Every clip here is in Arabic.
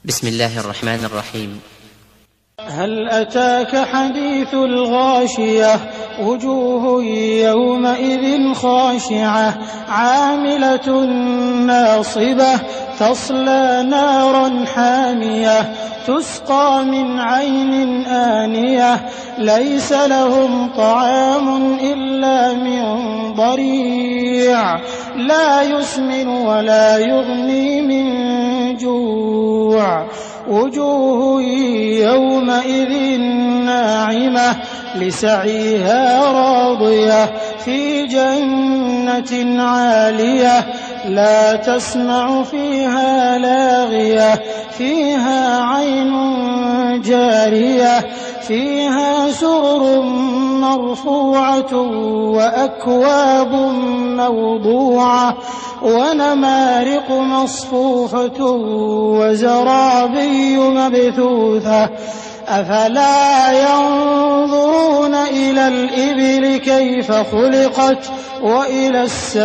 بسم الله الرحمن الرحيم. هل أتاك حديث الغاشية وجوه يومئذ خاشعة عاملة ناصبة تصلى نارا حامية تسقى من عين آنية ليس لهم طعام إلا من ضريع لا يسمن ولا يغني من جوع وجوه يومئذ ناعمة لسعيها راضية في جنة عالية لا تسمع فيها لاغية فيها عين جارية فيها سرر مرفوعة وأكواب موضوعة ونمارق مصفوفة وزرابي مبثوثة أفلا ينظرون إلى الإبل كيف خلقت وإلى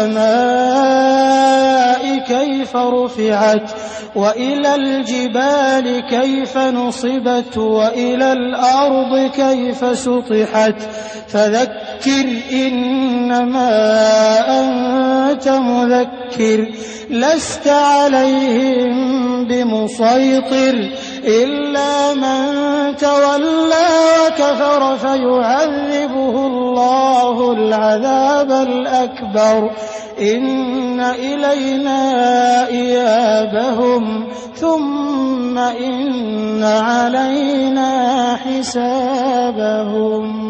السماء كيف رفعت وإلى الجبال كيف نصبت وإلى الأرض كيف سطحت فذكر إنما أنت مذكر لست عليهم بمسيطر إلا من تولى وكفر فيعذبه الله العذاب الأكبر إن إلينا إيابهم ثم إن علينا حسابهم.